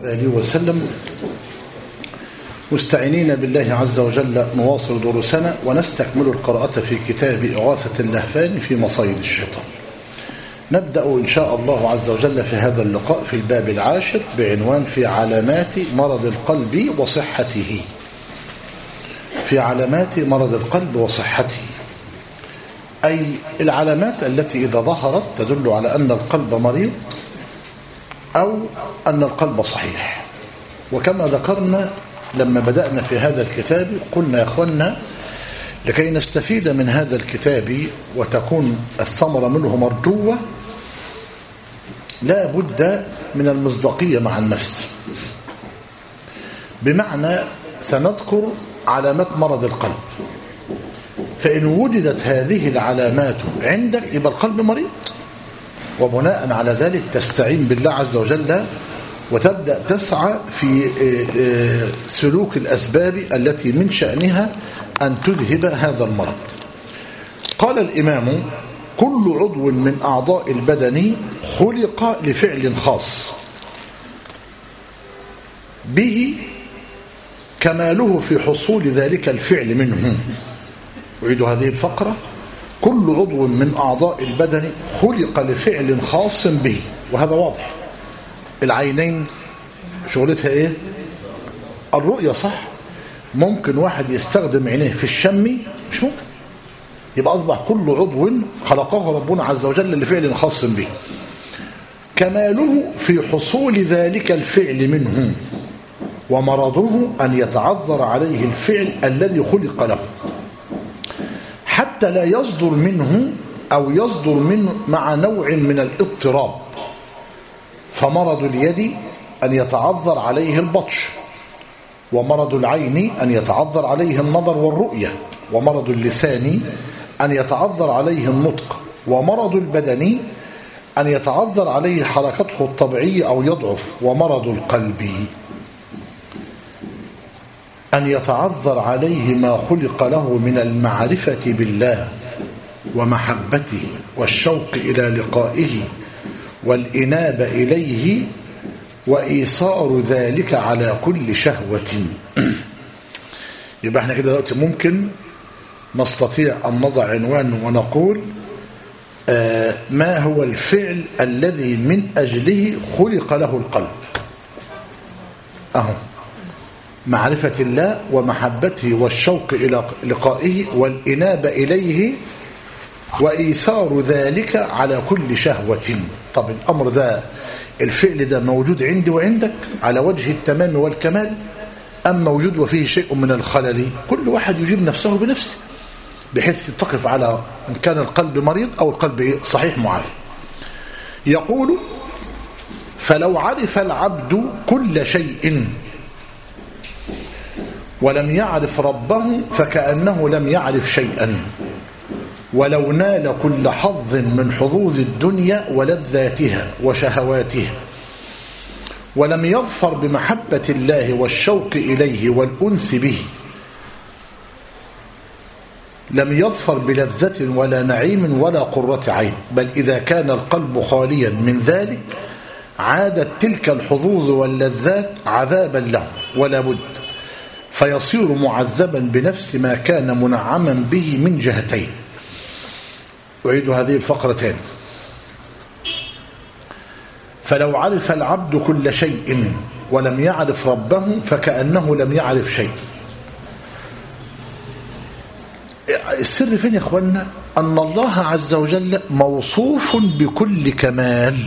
آله وسلم. مستعينين بالله عز وجل نواصل دروسنا ونستكمل القراءة في كتاب إغاثة اللهفان في مصايد الشيطان. نبدأ إن شاء الله عز وجل في هذا اللقاء في الباب العاشر بعنوان في علامات مرض القلب وصحته. في علامات مرض القلب وصحته، أي العلامات التي إذا ظهرت تدل على أن القلب مريض أو أن القلب صحيح. وكما ذكرنا لما بدأنا في هذا الكتاب قلنا يا أخوانا لكي نستفيد من هذا الكتاب وتكون الثمرة منه مرجوة لا بد من المصداقية مع النفس، بمعنى سنذكر علامات مرض القلب، فإن وجدت هذه العلامات عندك يبقى القلب مريض، وبناء على ذلك تستعين بالله عز وجل وتبدأ تسعى في سلوك الأسباب التي من شأنها أن تذهب هذا المرض. قال الإمام: كل عضو من أعضاء البدن خلق لفعل خاص به كماله في حصول ذلك الفعل منه. أعيد هذه الفقرة: كل عضو من أعضاء البدن خلق لفعل خاص به، وهذا واضح. العينين شغلتها ايه؟ الرؤية، صح؟ ممكن واحد يستخدم عينيه في الشم؟ مش ممكن. يبقى أصبح كل عضو خلقه ربنا عز وجل لفعل خاص به كماله في حصول ذلك الفعل منه، ومرضه أن يتعذر عليه الفعل الذي خلق له حتى لا يصدر منه أو يصدر منه مع نوع من الاضطراب. فمرض اليد أن يتعذر عليه البطش، ومرض العين أن يتعذر عليه النظر والرؤية، ومرض اللسان أن يتعذر عليه النطق، ومرض البدن أن يتعذر عليه حركته الطبيعية أو يضعف، ومرض القلب أن يتعذر عليه ما خلق له من المعرفة بالله ومحبته والشوق إلى لقائه والإنابة إليه وإيصار ذلك على كل شهوة. يبقى احنا كده دلوقتي ممكن نستطيع أن نضع عنوان ونقول ما هو الفعل الذي من أجله خلق له القلب؟ معرفة الله ومحبته والشوق إلى لقائه والإنابة إليه وإيثار ذلك على كل شهوة. طب الأمر ده، الفعل ده موجود عندي وعندك على وجه التمام والكمال، أم موجود وفيه شيء من الخلل؟ كل واحد يجيب نفسه بنفسه بحيث تقف على إن كان القلب مريض أو القلب صحيح معافى. يقول: فلو عرف العبد كل شيء ولم يعرف ربه فكأنه لم يعرف شيئا، ولو نال كل حظ من حظوظ الدنيا ولذاتها وشهواتها ولم يظفر بمحبة الله والشوق إليه والأنس به، لم يظفر بلذة ولا نعيم ولا قرة عين، بل إذا كان القلب خاليا من ذلك عادت تلك الحظوظ واللذات عذابا له ولا بد، فيصير معذبا بنفس ما كان منعما به من جهتين. أعيد هذه الفقرة تاني: فلو عرف العبد كل شيء ولم يعرف ربه فكأنه لم يعرف شيء. السر فين يا اخوانا؟ أن الله عز وجل موصوف بكل كمال،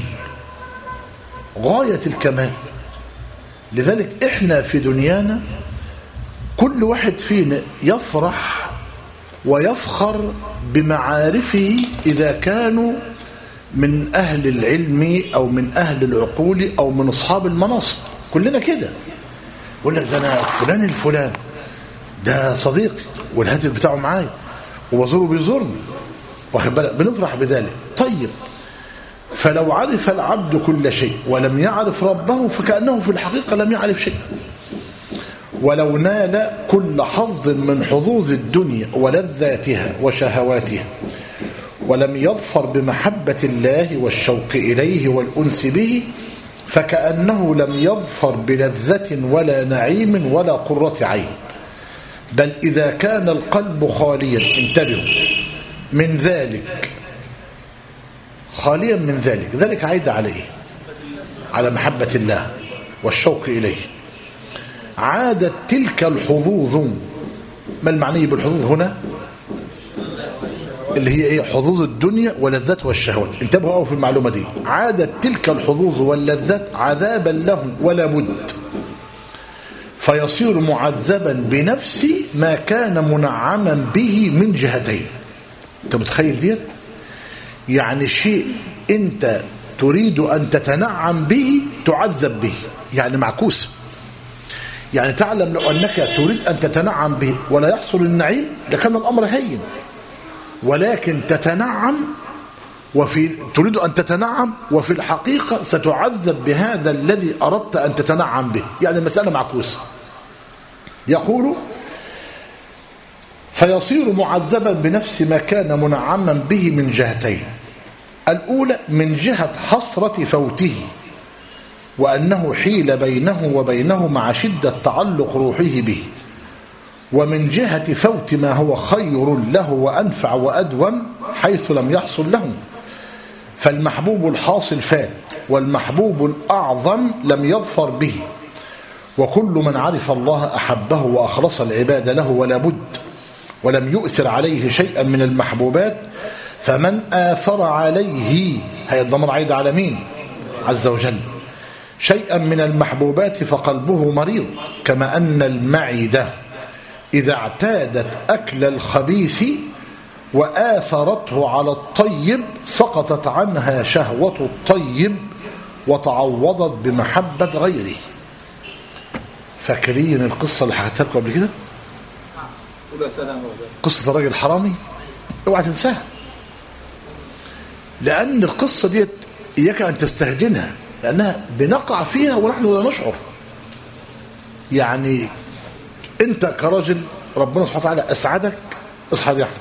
غاية الكمال. لذلك احنا في دنيانا كل واحد فينا يفرح ويفخر بمعارفه إذا كانوا من أهل العلم أو من أهل العقول أو من أصحاب المناصب. كلنا كده، يقول لك ده أنا فلان الفلان ده صديقي والهاتف بتاعه معايا وبزوره بيزورني، واخد بالك، بنفرح بذلك. طيب، فلو عرف العبد كل شيء ولم يعرف ربه فكأنه في الحقيقة لم يعرف شيء، ولو نال كل حظ من حظوظ الدنيا ولذاتها وشهواتها ولم يظفر بمحبة الله والشوق إليه والأنس به فكأنه لم يظفر بلذة ولا نعيم ولا قرة عين، بل إذا كان القلب خاليا، انتبهوا، من ذلك، خاليا من ذلك، ذلك عايد على إيه؟ على محبة الله والشوق إليه. عادت تلك الحظوظ، ما المعني بالحظوظ هنا؟ اللي هي ايه؟ حظوظ الدنيا ولذات والشهوات. انتبهوا قوي في المعلومة دي. عادت تلك الحظوظ واللذات عذابا له ولا بد، فيصير معذبا بنفس ما كان منعما به من جهتين. انت متخيل ديت؟ يعني شيء انت تريد ان تتنعم به تعذب به، يعني معكوس. يعني تعلم لو انك تريد ان تتنعم به ولا يحصل النعيم لكان الامر هين، ولكن تتنعم تريد أن تتنعم وفي الحقيقة ستعذب بهذا الذي أردت أن تتنعم به، يعني المسألة معكوسة. يقول فيصير معذبا بنفس ما كان منعما به من جهتين. الأولى من جهة حسرة فوته وأنه حيل بينه وبينه مع شدة تعلق روحه به، ومن جهة فوت ما هو خير له وأنفع وأدوم حيث لم يحصل له. فالمحبوب الحاصل فات، والمحبوب الأعظم لم يظفر به. وكل من عرف الله أحبه وأخلص العباد له ولا بد، ولم يؤثر عليه شيئا من المحبوبات. فمن آثر عليه، هي الضمير عايد على مين؟ عز وجل. شيئا من المحبوبات فقلبه مريض، كما أن المعدة إذا اعتادت أكل الخبيث وآثرته على الطيب سقطت عنها شهوة الطيب وتعوضت بمحبة غيره. فاكرين القصة اللي حكيتها لكم قبل كده؟ قصة الراجل الحرامي، اوعى تنساها، لأن القصة ديت إياك أن تستهجنها، لأنها بنقع فيها ونحن لا نشعر. يعني أنت كراجل ربنا سبحانه وتعالى أسعدك، اصحى يا أحمد،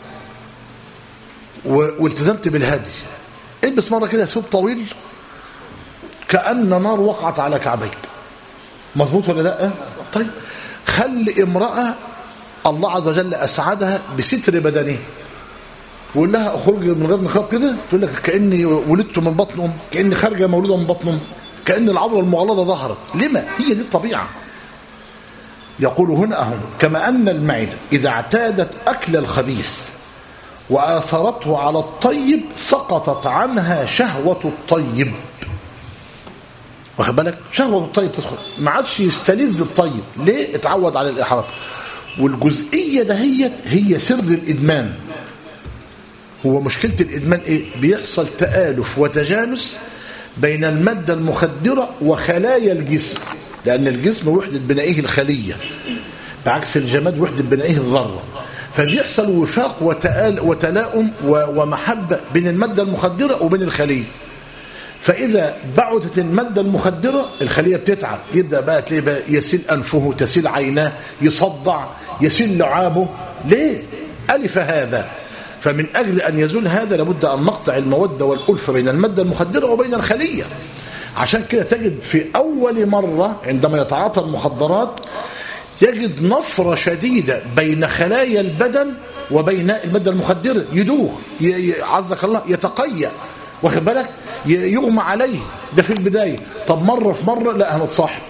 والتزمت بالهادي، البس مرة كده ثوب طويل كأن نار وقعت على كعبيك، مظبوط ولا لا؟ طيب خلي امرأة الله عز وجل أسعدها بستر بدنه وقول لها اخرجي من غير نقاب كده، تقول لك كأني ولدت من بطن أم، كأني خارجة مولودة من بطن أم، كأن العضلة المغلظة ظهرت. لما؟ هي دي الطبيعة. يقول هنا أهم كما أن المعدة إذا اعتادت أكل الخبيث وآثرته على الطيب سقطت عنها شهوة الطيب. واخد بالك؟ شهوة الطيب تدخل، ما عادش يستلذ الطيب. ليه؟ اتعود على الإحرام. والجزئية دهيت هي سر الإدمان. هو مشكلة الإدمان إيه؟ بيحصل تآلف وتجانس بين المادة المخدرة وخلايا الجسم، لأن الجسم وحدة بنائه الخلية بعكس الجماد وحدة بنائه الذرة. فبيحصل وفاق وتلاؤم ومحبة بين المادة المخدرة وبين الخلية. فإذا بعدت المادة المخدرة الخلية بتتعب، يبدأ بقى تلاقيه بقى يسيل أنفه، تسيل عيناه، يصدع، يسيل لعابه. ليه؟ ألف هذا. فمن أجل أن يزول هذا لابد أن نقطع المودة والألفة بين المادة المخدرة وبين الخلية. عشان كده تجد في أول مرة عندما يتعاطى المخدرات يجد نفرة شديدة بين خلايا البدن وبين المادة المخدرة، يدوخ، عزك الله، يتقيأ، واخد بالك، يغمى عليه. ده في البداية. طب مرة في مرة لا هنتصاحب،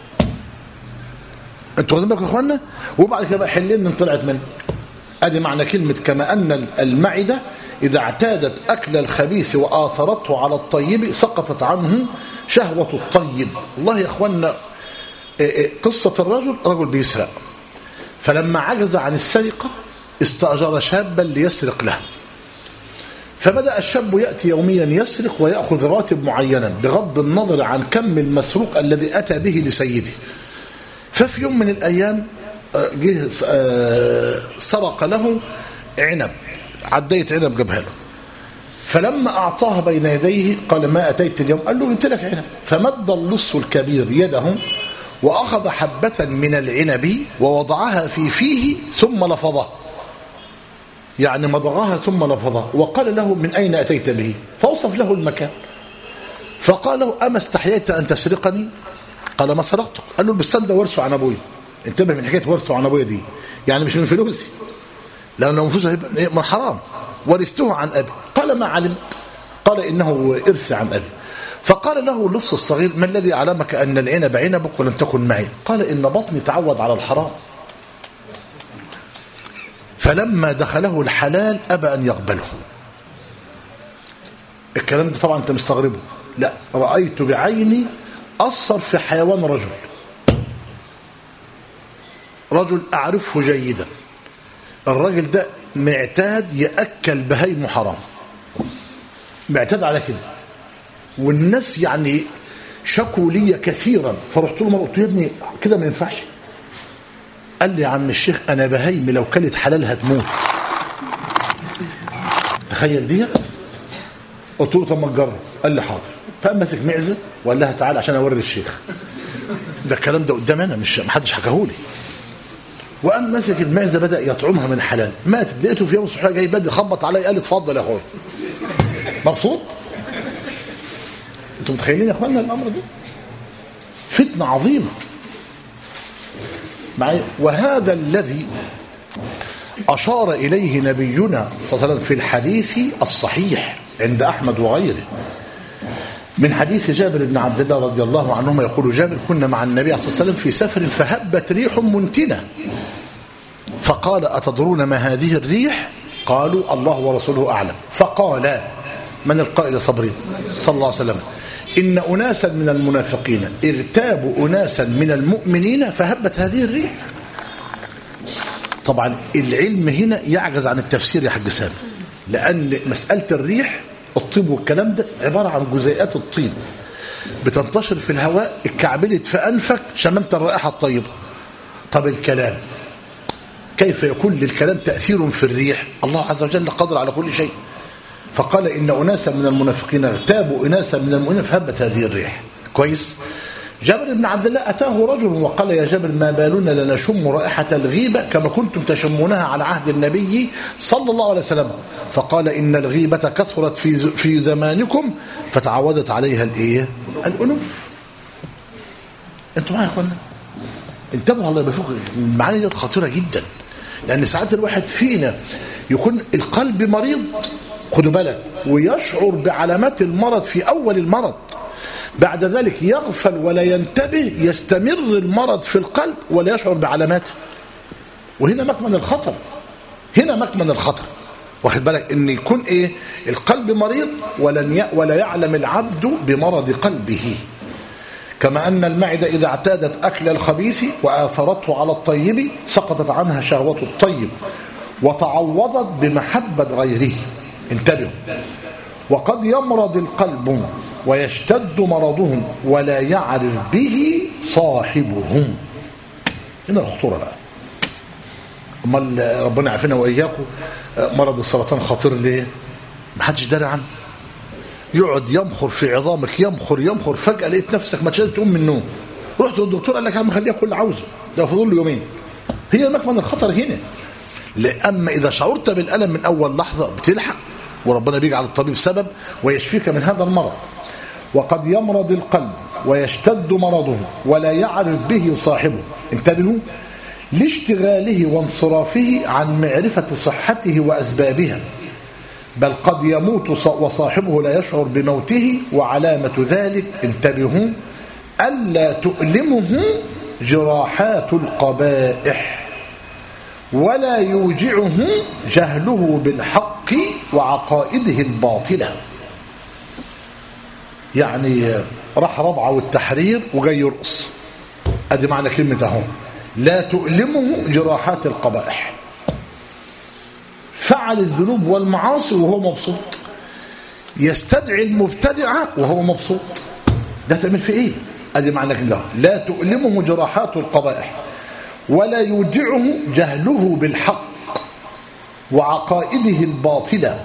انتوا واخدين بالكم يا اخوانا؟ وبعد كده بقى حلين طلعت منه. ادي معنى كلمة كما أن المعدة إذا اعتادت أكل الخبيث وآثرته على الطيب سقطت عنه شهوة الطيب. الله يا اخوانا، قصة الرجل، رجل بيسرق، فلما عجز عن السرقة استأجر شابا ليسرق له. فبدأ الشاب يأتي يوميا يسرق ويأخذ راتب معينا بغض النظر عن كم المسروق الذي أتى به لسيده. ففي يوم من الأيام جه سرق له عنب، عدية عنب جابها له. فلما أعطاها بين يديه قال ما أتيت اليوم؟ قال له قلت لك عنب. فمد اللص الكبير يده وأخذ حبة من العنب ووضعها في فيه ثم لفظها، يعني مضغها ثم لفظها، وقال له من أين أتيت به؟ فوصف له المكان. فقال له أما استحييت أن تسرقني؟ قال ما سرقتك. قال له البستان ده ورثه عن أبويا. انتبه من حكاية ورثه عن أبويا دي، يعني مش من فلوسي، لأنه من فلوسه من حرام، ورثته عن أبي. قال ما علمت. قال إنه إرث عن أبي. فقال له اللص الصغير ما الذي علمك أن العنب عنبك ولم تكن معي؟ قال إن بطني تعود على الحرام، فلما دخله الحلال أبى أن يقبله. الكلام ده طبعا أنت مستغربه. لا، رأيت بعيني أثر في حيوان رجل أعرفه جيدا. الراجل ده معتاد يأكل بهيم حرام، معتاد على كده، والناس يعني شكوا لي كثيرا. فرحت له مرة قلت له يا ابني كده ما ينفعش. قال لي يا عم الشيخ أنا بهيم لو كلت حلال هتموت. تخيل دي. قلت له طب ما تجرب. قال لي حاضر. فقام ماسك معزه وقال لها تعالى عشان اوري الشيخ. ده الكلام ده قدام انا، مش محدش حكاهولي. وقام ماسك المعزه بدا يطعمها من حلال. ماتت. لقيته في يوم الصبح جاي بدري خبط عليا قال لي اتفضل يا اخويا. مبسوط. انتوا متخيلين يا اخوانا الامر ده؟ فتنه عظيمه معي. وهذا الذي اشار اليه نبينا صلى الله عليه وسلم في الحديث الصحيح عند احمد وغيره من حديث جابر بن عبد الله رضي الله عنهما. يقول جابر كنا مع النبي صلى الله عليه وسلم في سفر فهبت ريح منتنة فقال أتدرون ما هذه الريح؟ قالوا الله ورسوله أعلم. فقال من القائل صبري صلى الله عليه وسلم إن أناسا من المنافقين اغتابوا أناسا من المؤمنين فهبت هذه الريح. طبعا العلم هنا يعجز عن التفسير يا حاج سامي، لأن مسألة الريح الطيب والكلام ده عبارة عن جزيئات الطيب بتنتشر في الهواء، اتكعبلت في أنفك شممت الرائحة الطيبة. طب الكلام كيف يكون للكلام تأثير في الريح؟ الله عز وجل قادر على كل شيء. فقال إن أناسا من المنافقين اغتابوا أناسا من المؤمنين فهبت هذه الريح. كويس. جابر بن عبد الله أتاه رجل وقال يا جابر ما بالنا لنشم رائحة الغيبة كما كنتم تشمونها على عهد النبي صلى الله عليه وسلم. فقال إن الغيبة كثرت في زمانكم فتعودت عليها الإيه؟ الأنوف. أنتم معايا يا أخوانا؟ انتبهوا الله يبارك فيكم. المعاني دي خطيرة جدا، لأن ساعات الواحد فينا يكون القلب مريض، خدوا بالك، ويشعر بعلامات المرض في أول المرض، بعد ذلك يغفل ولا ينتبه، يستمر المرض في القلب ولا يشعر بعلاماته. وهنا مكمن الخطر، هنا مكمن الخطر. واخد بالك ان يكون ايه؟ القلب مريض ولا يعلم العبد بمرض قلبه. كما ان المعده اذا اعتادت اكل الخبيث واثرته على الطيب سقطت عنها شهوه الطيب وتعوضت بمحبه غيره. انتبهوا. وقد يمرض القلب ويشتد مرضهم ولا يعرف به صاحبهم. هنا الخطورة بقى. امال ربنا يعافينا وإياكم. مرض السرطان خطير ليه؟ ما حدش داري عنه. يقعد يمخر في عظامك، يمخر فجأة لقيت نفسك ما تقدرش تقوم من النوم. رحت للدكتور قال لك يا عم خليها كل عاوزه، ده فضل له يومين. هي مكمن الخطر هنا. أما إذا شعرت بالألم من أول لحظة بتلحق، وربنا بيجعل الطبيب سبب ويشفيك من هذا المرض. وقد يمرض القلب ويشتد مرضه ولا يعرف به صاحبه. انتبهوا. لاشتغاله وانصرافه عن معرفة صحته وأسبابها، بل قد يموت وصاحبه لا يشعر بموته. وعلامة ذلك انتبهوا ألا تؤلمه جراحات القبائح ولا يوجعه جهله بالحق وعقائده الباطلة. يعني راح ربعة والتحرير وجاي يرقص، ادي معنى كلمة اهو. لا تؤلمه جراحات القبائح. فعل الذنوب والمعاصي وهو مبسوط، يستدعي المبتدعة وهو مبسوط. ده تعمل في ايه؟ ادي معنى كلمة لا تؤلمه جراحات القبائح ولا يوجعه جهله بالحق وعقائده الباطلة.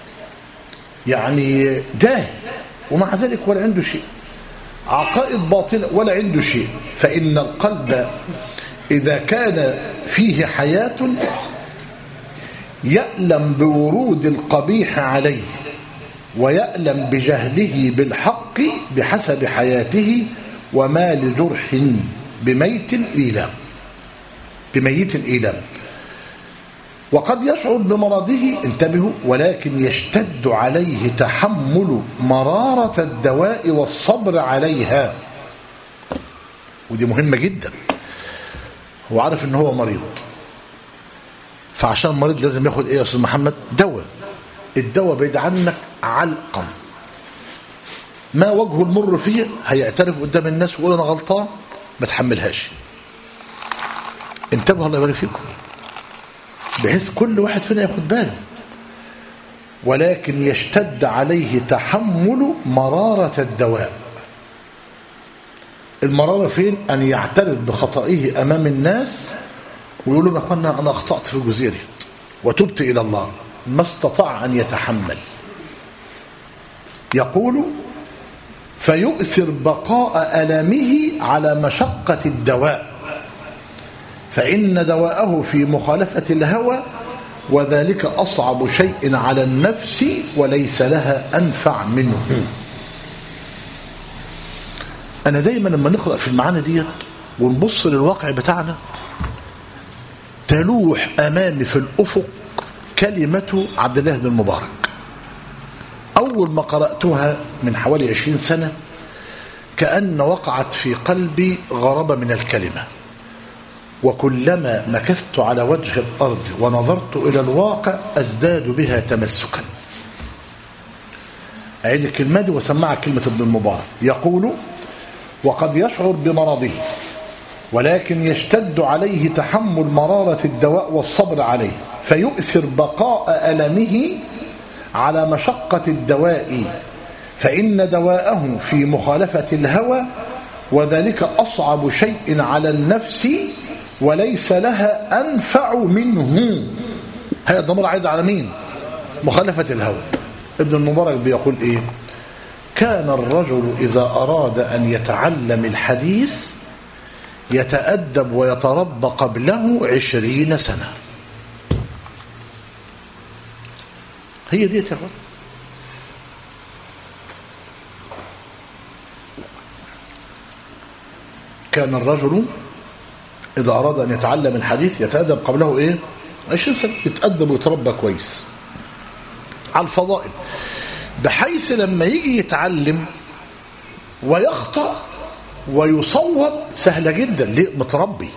يعني جاهل ومع ذلك ولا عنده شيء، عقائد باطلة ولا عنده شيء. فإن القلب إذا كان فيه حياة يألم بورود القبيح عليه ويألم بجهله بالحق بحسب حياته، وما لجرح بميت إيلام. وقد يشعر بمرضه، انتبهوا، ولكن يشتد عليه تحمل مرارة الدواء والصبر عليها. ودي مهمة جدا. هو عارف ان هو مريض، فعشان مريض لازم ياخد ايه يا أستاذ محمد؟ دواء. الدواء بعيد عنك علقا، ما وجهه المر فيه هيعترف قدام الناس ويقول انا غلطان، ما تحملهاش. انتبهوا الله يبارك فيكم، بحيث كل واحد فينا ياخد باله. ولكن يشتد عليه تحمل مرارة الدواء. المرارة فين؟ أن يعترف بخطئه أمام الناس ويقول لهم يا أخوانا أنا أخطأت في الجزئية دي وتبت إلى الله، ما استطاع أن يتحمل. يقول فيؤثر بقاء ألمه على مشقة الدواء، فإن دواءه في مخالفة الهوى، وذلك أصعب شيء على النفس وليس لها أنفع منه. أنا دايما لما نقرأ في المعاني ديت ونبص للواقع بتاعنا تلوح أمامي في الأفق كلمة عبد الله بن المبارك. أول ما قرأتها من حوالي 20 سنة كأن وقعت في قلبي غرابة من الكلمة، وكلما مكثت على وجه الأرض ونظرت إلى الواقع أزداد بها تمسكا. أعيد الكلمة دي وسمعها كلمة ابن المبارك. يقول وقد يشعر بمرضه، ولكن يشتد عليه تحمل مرارة الدواء والصبر عليه، فيؤثر بقاء ألمه على مشقة الدواء، فإن دواءه في مخالفة الهوى، وذلك أصعب شيء على النفس وليس لها أنفع منه. هذا الضمير عايد على مين؟ مخالفة الهوى. ابن المبارك بيقول إيه؟ كان الرجل إذا أراد أن يتعلم الحديث يتأدب ويتربى قبله 20 سنة. هي دي يا اخوان. كان الرجل إذا أراد أن يتعلم الحديث يتأدب قبله إيه؟ 20 سنة، يتأدب ويتربى كويس على الفضائل، بحيث لما يجي يتعلم ويخطأ ويصوب سهلة جدا. ليه؟ متربي،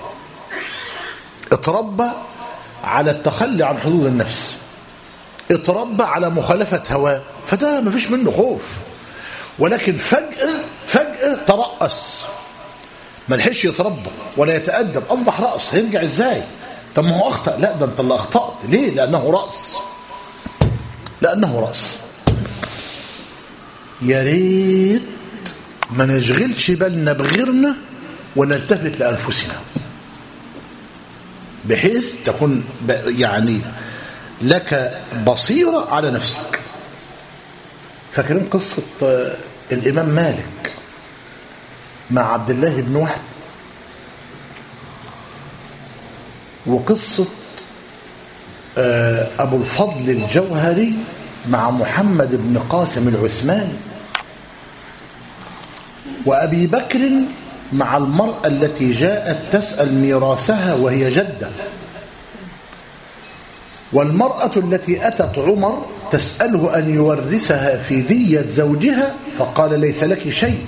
اتربى على التخلي عن حدود النفس، اتربى على مخالفة هواه، فده ما فيش منه خوف. ولكن فجأة ترأس، ما لحقش يتربى ولا يتأدب، أصبح رأس. هيرجع إزاي؟ طب ما هو أخطأ. لا، ده أنت اللي أخطأت. ليه؟ لأنه رأس. يا ريت ما نشغلش بالنا بغيرنا ونلتفت لأنفسنا، بحيث تكون يعني لك بصيرة على نفسك. فاكرين قصة الإمام مالك مع عبد الله بن وهب، وقصة أبو الفضل الجوهري مع محمد بن قاسم العثماني، وأبي بكر مع المرأة التي جاءت تسأل ميراثها وهي جدة، والمرأة التي أتت عمر تسأله أن يورثها في دية زوجها فقال ليس لك شيء.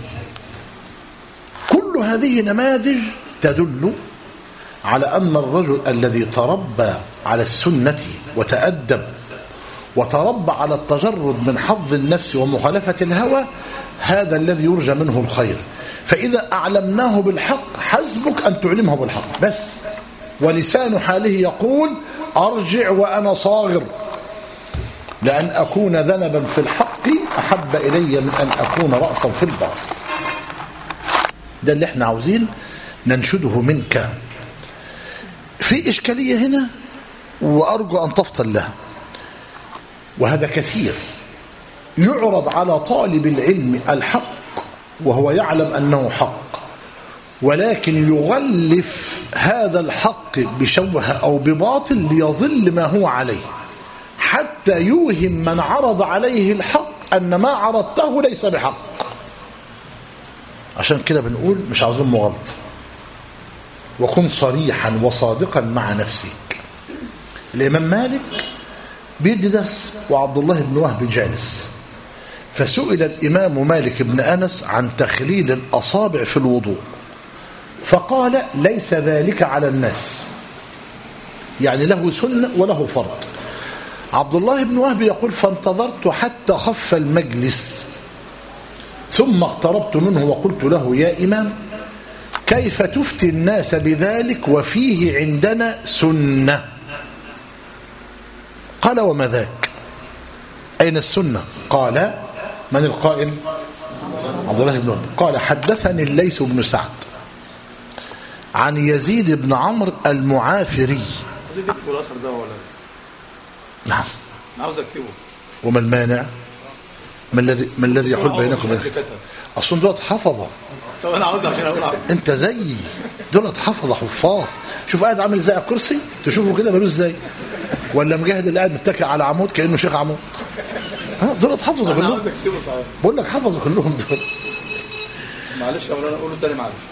كل هذه نماذج تدل على أن الرجل الذي تربى على السنة وتأدب وتربى على التجرد من حظ النفس ومخالفة الهوى، هذا الذي يرجى منه الخير. فإذا أعلمناه بالحق حسبك أن تعلمه بالحق بس، ولسان حاله يقول أرجع وأنا صاغر، لأن أكون ذنبا في الحق أحب إلي من أن أكون رأسا في الباطل. ده اللي احنا عاوزين ننشده منك. في إشكالية هنا وأرجو أن تفطن لها، وهذا كثير. يعرض على طالب العلم الحق وهو يعلم أنه حق، ولكن يغلف هذا الحق بشبهة أو بباطل ليظل ما هو عليه، حتى يوهم من عرض عليه الحق أن ما عرضته ليس بحق. عشان كده بنقول مش عاوزين مغالطة، وكن صريحا وصادقا مع نفسك. الإمام مالك بيدي درس وعبد الله بن وهب جالس، فسئل الإمام مالك بن أنس عن تخليل الأصابع في الوضوء، فقال ليس ذلك على الناس، يعني له سنة وله فرض. عبد الله بن وهب يقول فانتظرت حتى خف المجلس، ثم اقتربت منه وقلت له يا إمام كيف تفتي الناس بذلك وفيه عندنا سنة؟ قال وما ذاك؟ أين السنة؟ قال من القائل؟ عبد الله بن وهب. قال حدثني الليث بن سعد عن يزيد بن عمرو المعافري. عاوز تكتبه الأثر ده ولا؟ نعم. عاوز اكتبه. وما المانع؟ ما الذي يحول بينكم؟ اصلا دولت حفظه. طب انا عاوز عشان اقول انت زيي، دولت حفظه حفاظ. شوف قاعد عامل زي الكرسي، تشوفه كده ملوش زي، ولا مجاهد اللي قاعد متكئ على عمود كانه شيخ عمود. دولت حفظه كلهم. انا عاوز اكتبه صحيح. بقول لك حفظوا كلهم دول. معلش يا مولانا اقوله تاني معلش.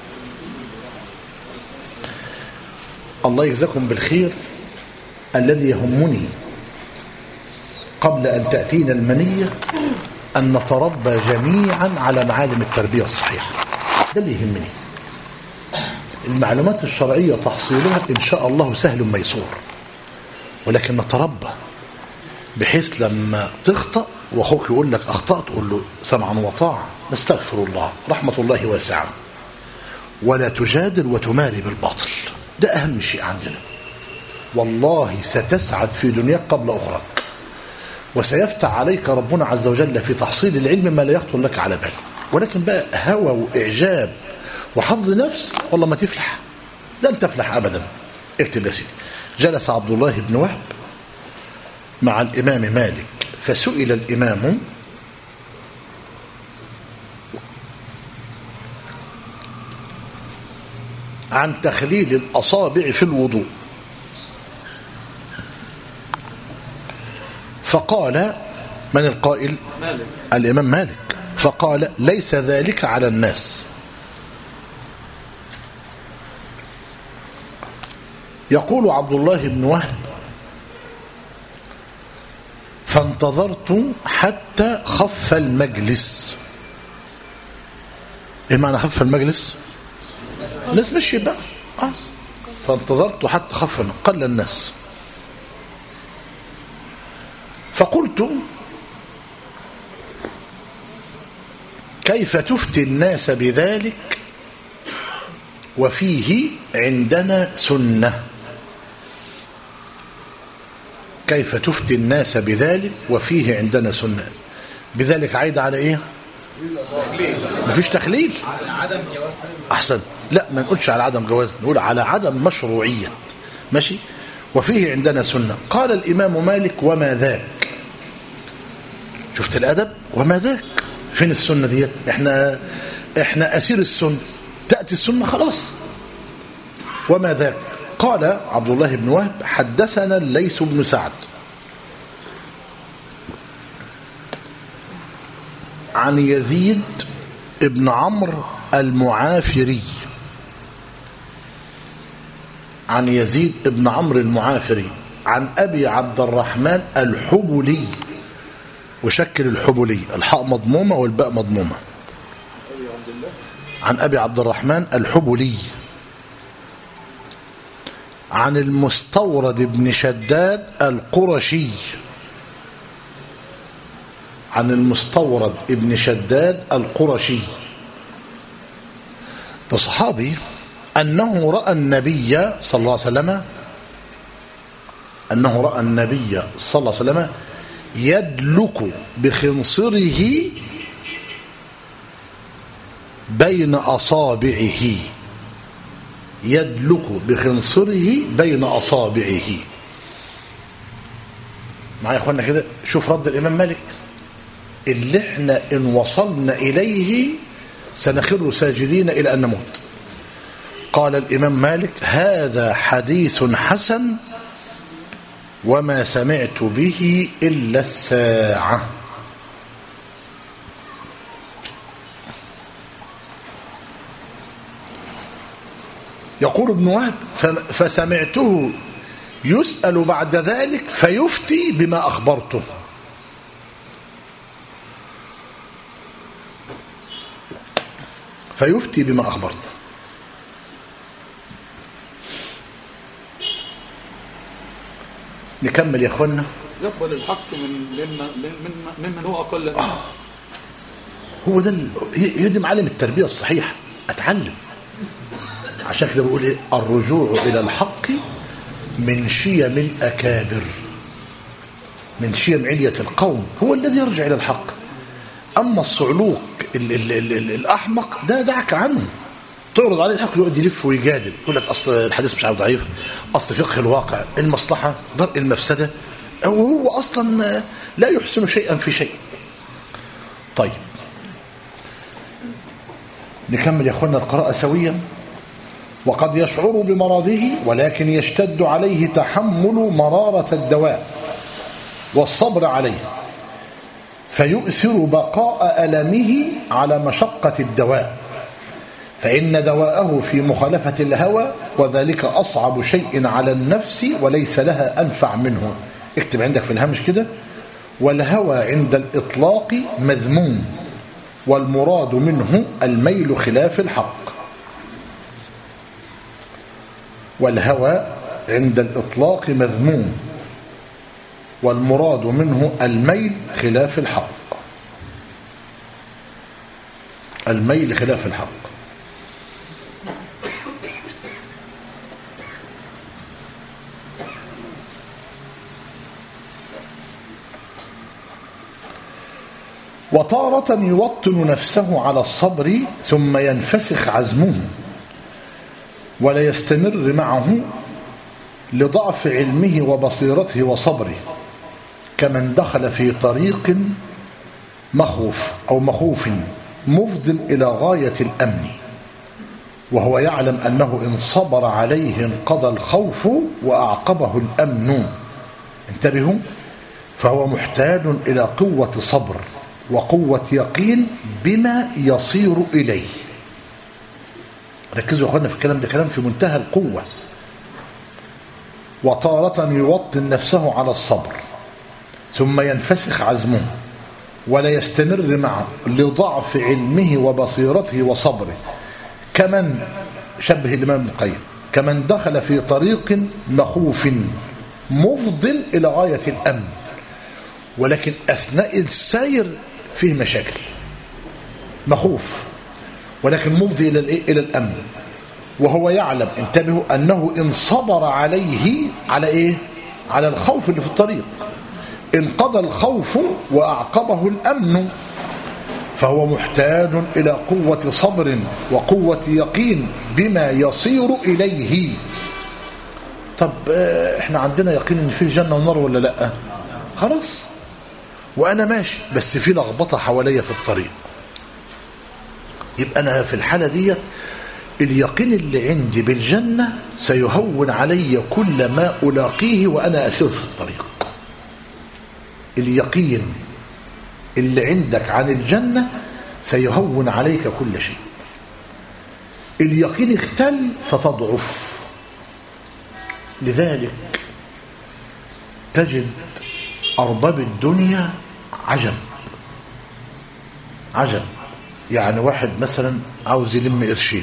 الله يجزاكم بالخير. الذي يهمني قبل أن تأتينا المنية أن نتربى جميعا على معالم التربية الصحيحة. ده اللي يهمني. المعلومات الشرعية تحصيلها إن شاء الله سهل ميسور، ولكن نتربى بحيث لما تخطأ وأخوك يقول لك أخطأت تقول له سمعا وطاعة، نستغفر الله، رحمة الله واسعة، ولا تجادل وتماري بالباطل. ده أهم شيء عندنا. والله ستسعد في دنياك قبل أخرك، وسيفتح عليك ربنا عز وجل في تحصيل العلم ما لا يخطر لك على بال. ولكن بقى هوى وإعجاب وحفظ نفس والله ما تفلح، لن تفلح أبدا. اكتب يا سيدي. جلس عبد الله بن وهب مع الإمام مالك، فسئل الإمام عن تخليل الأصابع في الوضوء، فقال من القائل؟ مالك. الإمام مالك. فقال ليس ذلك على الناس. يقول عبد الله بن وهب فانتظرت حتى خف المجلس. ايه معنى خف المجلس؟ الناس مشي بقى. فانتظرت حتى خف، قل الناس. فقلت كيف تفتي الناس بذلك وفيه عندنا سنة؟ كيف تفتي الناس بذلك وفيه عندنا سنة؟ بذلك عايد على ايه؟ مفيش تخليل. عدم جواز. احسن. لا ما نقولش على عدم جواز، نقول على عدم مشروعية. ماشي. وفيه عندنا سنة. قال الإمام مالك وما ذاك؟ شفت الأدب؟ وما ذاك. فين السنة ديت؟ احنا أسير السنة، تأتي السنة خلاص. وما ذاك؟ قال عبد الله بن وهب حدثنا الليث بن سعد عن يزيد بن عمرو المعافري، عن يزيد بن عمرو المعافري عن أبي عبد الرحمن الحبلي، وشكل الحبلي الحاء مضمومة والباء مضمومة. عن أبي عبد الرحمن الحبلي عن المستورد بن شداد القرشي، عن المستورد بن شداد القرشي، ده صحابي، أنه رأى النبي صلى الله عليه وسلم، أنه رأى النبي صلى الله عليه وسلم يدلك بخنصره بين أصابعه، يدلك بخنصره بين أصابعه. معايا يا اخوانا كده؟ شوف رد الإمام مالك اللي احنا إن وصلنا إليه سنخر ساجدين إلى أن نموت. قال الإمام مالك هذا حديث حسن وما سمعت به إلا الساعة. يقول ابن وهب فسمعته يسأل بعد ذلك فيفتي بما أخبرته. فيفتي بما أخبرته. نكمل يا أخوانا. يقبل الحق ممن هو أقل منه. هو ده هي دي معالم التربية الصحيحة. أتعلم. عشان كده بقول الرجوع إلى الحق من شيم الأكابر، من شيم علية القوم، هو الذي يرجع إلى الحق. أما الصعلوك الأحمق ده دعك عنه. تعرض عليه الحق يقعد يلف ويجادل، يقول لك أصل الحديث مش عارف ضعيف، أصل فقه الواقع، المصلحة، درء المفسدة، وهو أصلا لا يحسن شيئا في شيء. طيب نكمل يا أخوانا القراءة سويا. وقد يشعر بمرضه ولكن يشتد عليه تحمل مرارة الدواء والصبر عليه، فيؤثر بقاء ألمه على مشقة الدواء، فإن دواءه في مخالفة الهوى، وذلك أصعب شيء على النفس وليس لها أنفع منه. اكتب عندك في الهامش كده: والهوى عند الإطلاق مذموم، والمراد منه الميل خلاف الحق. والهوى عند الإطلاق مذموم، والمراد منه الميل خلاف الحق. الميل خلاف الحق. وتارة يوطن نفسه على الصبر ثم ينفسخ عزمه ولا يستمر معه لضعف علمه وبصيرته وصبره، كمن دخل في طريق مخوف أو مخوف مفض إلى غاية الأمن، وهو يعلم أنه إن صبر عليه انقضى الخوف وأعقبه الأمن. انتبهوا، فهو محتاج إلى قوة صبر وقوة يقين بما يصير إليه. ركزوا يا أخوانا في الكلام ده، كلام في منتهى القوة. وتارة يوطن نفسه على الصبر ثم ينفسخ عزمه ولا يستمر معه لضعف علمه وبصيرته وصبره، كمن شبه الإمام ابن القيم كمن دخل في طريق مخوف مفض إلى غاية الأمن، ولكن أثناء السير فيه مشاكل. مخوف ولكن مفضي إلى الأمن، وهو يعلم، انتبهوا، أنه إن صبر عليه على إيه؟ على الخوف اللي في الطريق انقضى الخوف وأعقبه الأمن، فهو محتاج إلى قوة صبر وقوة يقين بما يصير إليه. طب احنا عندنا يقين ان فيه جنة ونار ولا لا؟ خلاص، وأنا ماشي بس في لخبطة حواليا في الطريق، يبقى أنا في الحالة دي اليقين اللي عندي بالجنة سيهون علي كل ما ألاقيه وأنا أسير في الطريق. اليقين اللي عندك عن الجنة سيهون عليك كل شيء. اليقين اختل ستضعف. لذلك تجد أرباب الدنيا عجب عجب. يعني واحد مثلا عاوز يلم قرشين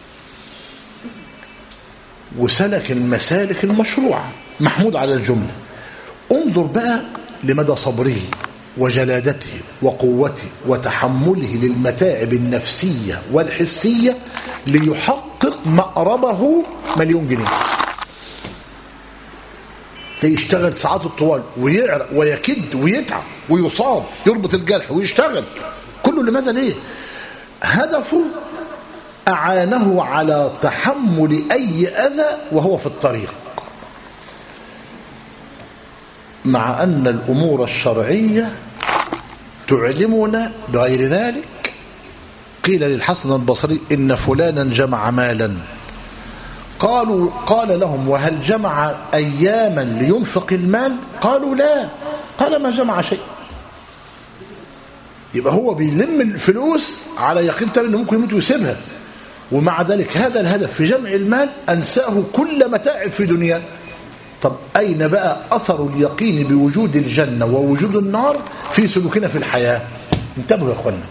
وسلك المسالك المشروعة، محمود على الجملة. انظر بقى لمدى صبره وجلادته وقوته وتحمله للمتاعب النفسية والحسية ليحقق مأربه 1,000,000 جنيه. يشتغل ساعات الطوال ويعرق ويكد ويتعب ويصاب، يربط الجرح ويشتغل، كله لماذا؟ ليه؟ هدفه أعانه على تحمل أي أذى وهو في الطريق، مع أن الأمور الشرعية تعلمنا بغير ذلك. قيل للحسن البصري إن فلانا جمع مالا، قال لهم وهل جمع أياما لينفق المال؟ قالوا لا. قال ما جمع شيء. يبقى هو بيلم الفلوس على يقين تام انه ممكن يموت ويسيبها، ومع ذلك هذا الهدف في جمع المال أنساه كل متاعب في دنيا. طب أين بقى أثر اليقين بوجود الجنة ووجود النار في سلوكنا في الحياة؟ انتبهوا يا أخوانا،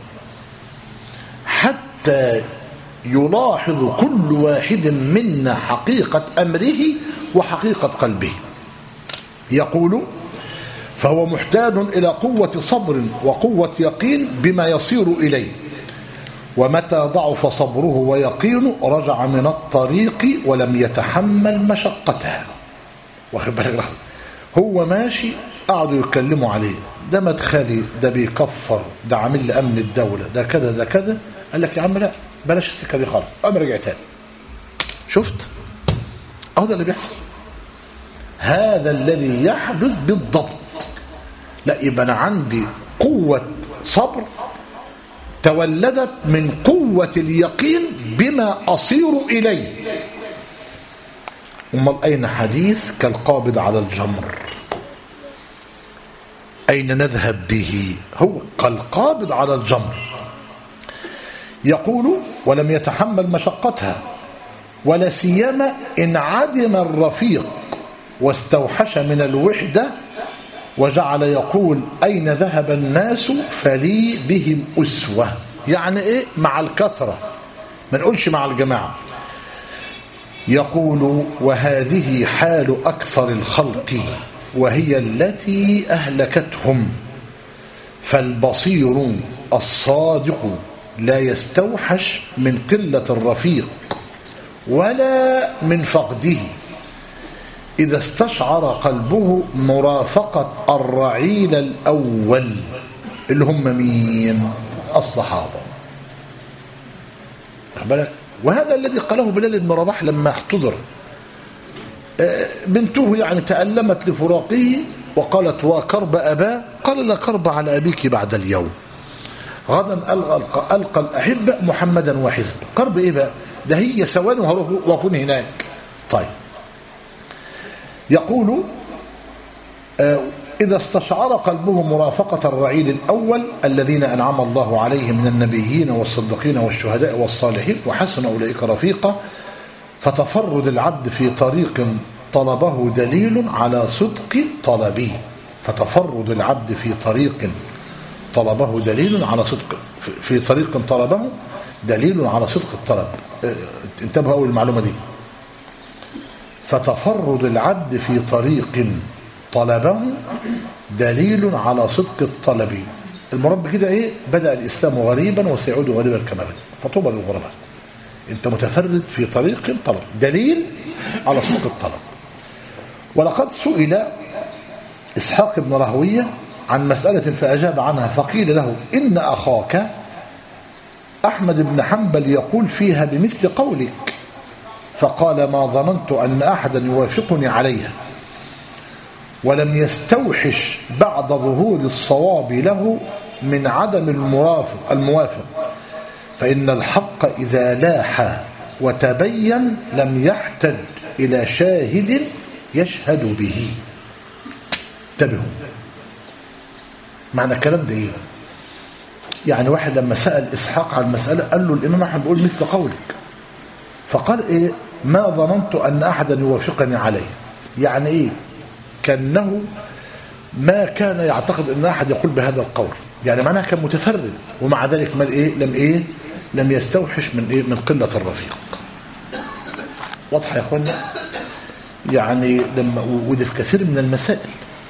حتى يلاحظ كل واحد منا حقيقة أمره وحقيقة قلبه. يقول: فهو محتاج إلى قوة صبر وقوة يقين بما يصير إليه، ومتى ضعف صبره ويقينه رجع من الطريق ولم يتحمل مشقتها. واخد بالك؟ هو ماشي قعدوا يتكلموا عليه، ده مدخلي، ده بيكفر، ده عامل لي امن الدوله، ده كذا ده كذا. قال لك يا عم لا بلاش السكه دي خالص، قام رجع تاني. شفت؟ اهو ده اللي بيحصل، هذا الذي يحدث بالضبط. لا يبقى انا عندي قوه صبر تولدت من قوه اليقين بما اصير اليه. امال اين حديث كالقابض على الجمر؟ اين نذهب به؟ هو كالقابض على الجمر. يقول: ولم يتحمل مشقتها، ولا سيما ان عدم الرفيق واستوحش من الوحده، وجعل يقول: اين ذهب الناس فلي بهم اسوه. يعني ايه؟ مع الكثره، ما نقولش مع الجماعه. يقول: وهذه حال أكثر الخلق وهي التي أهلكتهم، فالبصير الصادق لا يستوحش من قلة الرفيق ولا من فقده إذا استشعر قلبه مرافقة الرعيل الأول اللي هم مين؟ الصحابة. بالك؟ وهذا الذي قاله بلال بن رباح لما احتضر بنته، يعني تألمت لفراقه وقالت: وكرب أباه؟ قال: لا كرب على أبيك بعد اليوم، غدا ألقى الأحبة محمدا وحزب. كرب إيه بقى؟ ده هي ثواني وأكون هناك. طيب، يقول: إذا استشعر قلبه مرافقة الرعيل الأول الذين أنعم الله عليهم من النبيين والصديقين والشهداء والصالحين وحسن أولئك رفيقا، فتفرد العبد في طريق طلبه دليل على صدق طلبه. فتفرد العبد في طريق طلبه دليل على صدق، في طريق طلبه دليل على صدق الطلب. انتبهوا أول المعلومة دي. فتفرد العبد في طريق طلبه دليل على صدق الطلب. المراد بكده ايه؟ بدأ الإسلام غريبا وسيعود غريبا كما بدأ، فطوبى للغرباء. انت متفرد في طريق طلب، دليل على صدق الطلب. ولقد سئل إسحاق بن راهويه عن مسألة فأجاب عنها، فقيل له: إن أخاك أحمد بن حنبل يقول فيها بمثل قولك. فقال: ما ظننت أن أحدا يوافقني عليها، ولم يستوحش بعد ظهور الصواب له من عدم الموافق، فإن الحق إذا لاح وتبين لم يحتج إلى شاهد يشهد به. انتبهوا، معنى الكلام ده ايه؟ يعني واحد لما سأل إسحاق عن المسألة قال له الإمام أحمد بيقول مثل قولك، فقال إيه؟ ما ظننت أن أحدا يوافقني عليه. يعني إيه؟ كأنه ما كان يعتقد أن أحد يقول بهذا القول، يعني معناها كان متفرد، ومع ذلك ما لم يستوحش من قلة الرفيق. واضحة يا أخوانا؟ يعني ودي في كثير من المسائل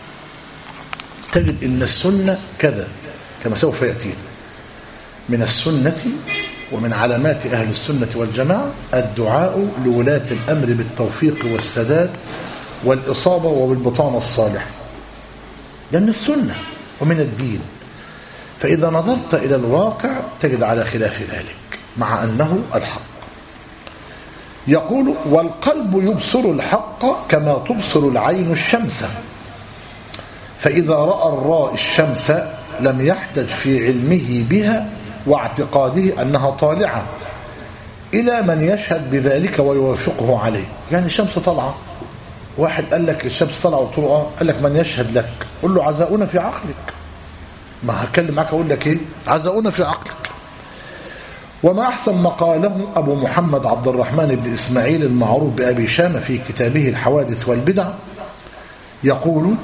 تجد أن السنة كذا كما سوف يأتينا. من السنة ومن علامات أهل السنة والجماعة الدعاء لولاة الأمر بالتوفيق والسداد والإصابة وبالبطانة الصالحة، ده من السنة ومن الدين. فإذا نظرت إلى الواقع تجد على خلاف ذلك، مع أنه الحق. يقول: والقلب يبصر الحق كما تبصر العين الشمس، فإذا رأى الرائي الشمس لم يحتج في علمه بها واعتقاده أنها طالعة إلى من يشهد بذلك ويوافقه عليه. يعني الشمس طالعة، واحد قال لك الشمس طالعة قلت له قال لك من يشهد لك؟ قل له عزاؤنا في عقلك. ما هتكلم معك أقول لك إيه؟ عزاؤنا في عقلك. وما أحسن ما قاله أبو محمد عبد الرحمن بن إسماعيل المعروف بأبي شامة في كتابه الحوادث والبدع، يقول: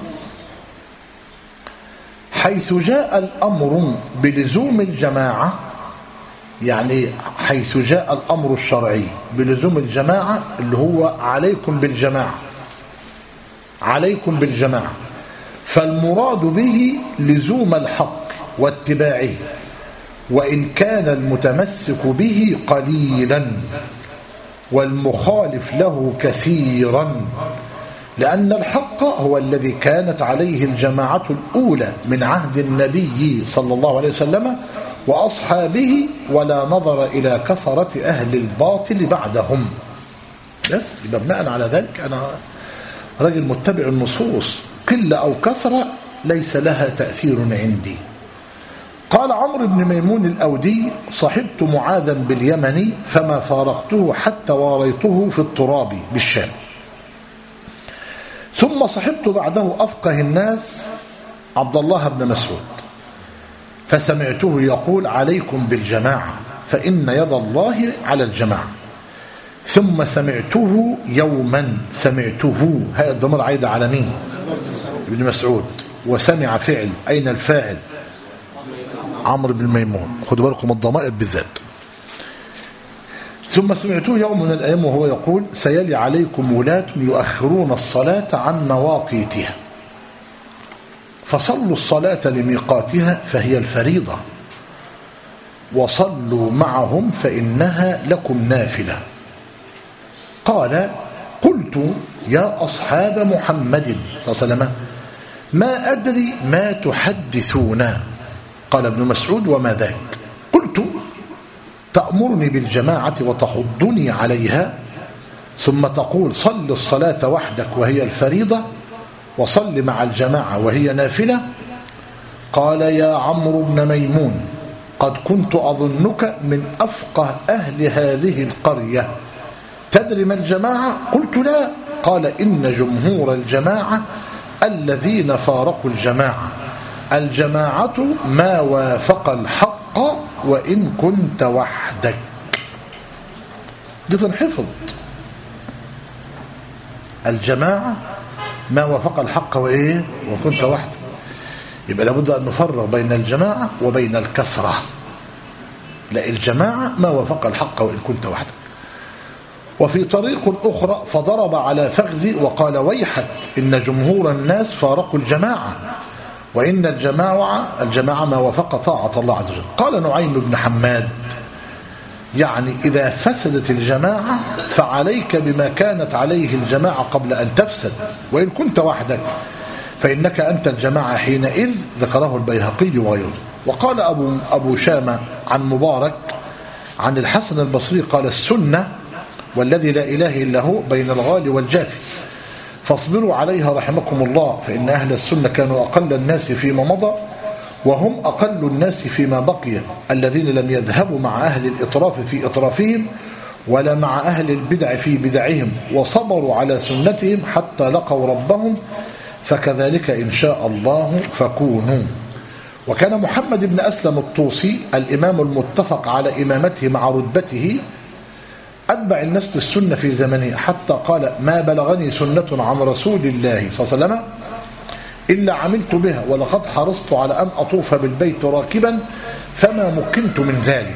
حيث جاء الأمر بلزوم الجماعة، يعني حيث جاء الأمر الشرعي بلزوم الجماعة اللي هو عليكم بالجماعة، عليكم بالجماعة، فالمراد به لزوم الحق واتباعه، وإن كان المتمسك به قليلا والمخالف له كثيرا، لأن الحق هو الذي كانت عليه الجماعة الأولى من عهد النبي صلى الله عليه وسلم وأصحابه، ولا نظر إلى كثرة أهل الباطل بعدهم. بس يبقى بناء على ذلك أنا رجل متبع النصوص، قلة أو كثرة ليس لها تأثير عندي. قال عمرو بن ميمون الأودي: صحبت معاذا باليمن فما فارقته حتى واريته في التراب بالشام، ثم صحبت بعده أفقه الناس عبد الله بن مسعود فسمعته يقول: عليكم بالجماعة فإن يد الله على الجماعة. ثم سمعته يوما، سمعته هذا الضمير عايد على مين؟ ابن مسعود. وسمع فعل، أين الفاعل؟ عمرو بن ميمون. خدوا بالكم الضمائر بالذات. ثم سمعته يوم من الأيام وهو يقول: سيلي عليكم ولاة يؤخرون الصلاة عن مواقيتها، فصلوا الصلاة لميقاتها فهي الفريضة، وصلوا معهم فإنها لكم نافلة. قال: قلت: يا أصحاب محمد صلى الله عليه وسلم، ما أدري ما تحدثون. قال ابن مسعود: وما ذاك؟ قلت: تأمرني بالجماعة وتحضني عليها، ثم تقول صل الصلاة وحدك وهي الفريضة، وصل مع الجماعة وهي نافلة. قال: يا عمرو بن ميمون، قد كنت أظنك من أفقه أهل هذه القرية، تدري ما الجماعة؟ قلت: لا. قال: إن جمهور الجماعة الذين فارقوا الجماعة، الجماعة ما وافق الحق وإن كنت وحدك. دي تنحفظ، الجماعة ما وافق الحق وإيه؟ وكنت وحدك. يبقى لابد أن نفرق بين الجماعة وبين الكثرة. لا، الجماعة ما وافق الحق وإن كنت وحدك. وفي طريق أخرى فضرب على فخذي وقال: ويحك، إن جمهور الناس فارقوا الجماعة، وإن الجماعة ما وافق طاعة الله عز وجل. قال نعيم بن حماد: يعني إذا فسدت الجماعة فعليك بما كانت عليه الجماعة قبل أن تفسد، وإن كنت وحدك فإنك أنت الجماعة حينئذ. ذكره البيهقي وغيره. وقال أبو شامة عن مبارك عن الحسن البصري قال: السنة والذي لا إله إلا هو بين الغالي والجافي، فاصبروا عليها رحمكم الله، فإن أهل السنة كانوا أقل الناس فيما مضى، وهم أقل الناس فيما بقي، الذين لم يذهبوا مع أهل الإطراف في إطرافهم ولا مع أهل البدع في بدعهم، وصبروا على سنتهم حتى لقوا ربهم، فكذلك إن شاء الله فكونوا. وكان محمد بن أسلم الطوسي الإمام المتفق على إمامته مع رتبته أتبع الناس للسنة في زمنه، حتى قال: ما بلغني سنة عن رسول الله صلى الله عليه وسلم إلا عملت بها، ولقد حرصت على أن أطوف بالبيت راكبا فما مكنت من ذلك.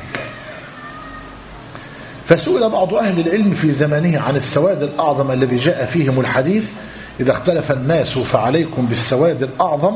فسئل بعض أهل العلم في زمانه عن السواد الأعظم الذي جاء فيهم الحديث: إذا اختلف الناس فعليكم بالسواد الأعظم.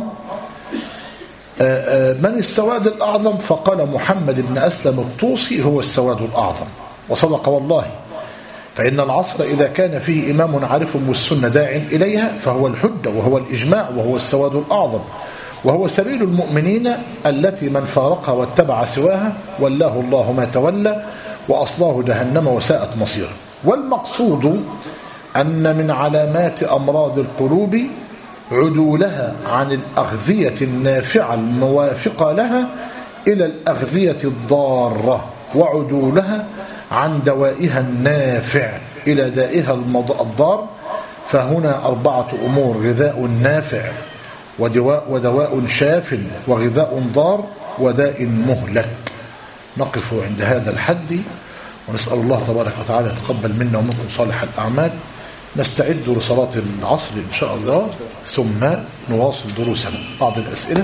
من السواد الأعظم؟ فقال محمد بن أسلم الطوسي: هو السواد الأعظم. وصدق والله، فإن العصر إذا كان فيه إمام عارف والسنة داع إليها فهو الحجة، وهو الإجماع، وهو السواد الأعظم، وهو سبيل المؤمنين التي من فارقها واتبع سواها ولاه الله ما تولى وأصلاه جهنم وساءت مصيره. والمقصود أن من علامات أمراض القلوب عدولها عن الأغذية النافعة الموافقة لها إلى الأغذية الضارة، وعدولها عن دوائها النافع إلى دائها الضار. فهنا 4 أمور: غذاء نافع، ودواء شاف، وغذاء ضار، وداء مهلك. نقف عند هذا الحد، ونسأل الله تبارك وتعالى يتقبل منا ومنكم صالح الأعمال. نستعد لصلاة العصر إن شاء الله، ثم نواصل دروسنا. بعض الأسئلة.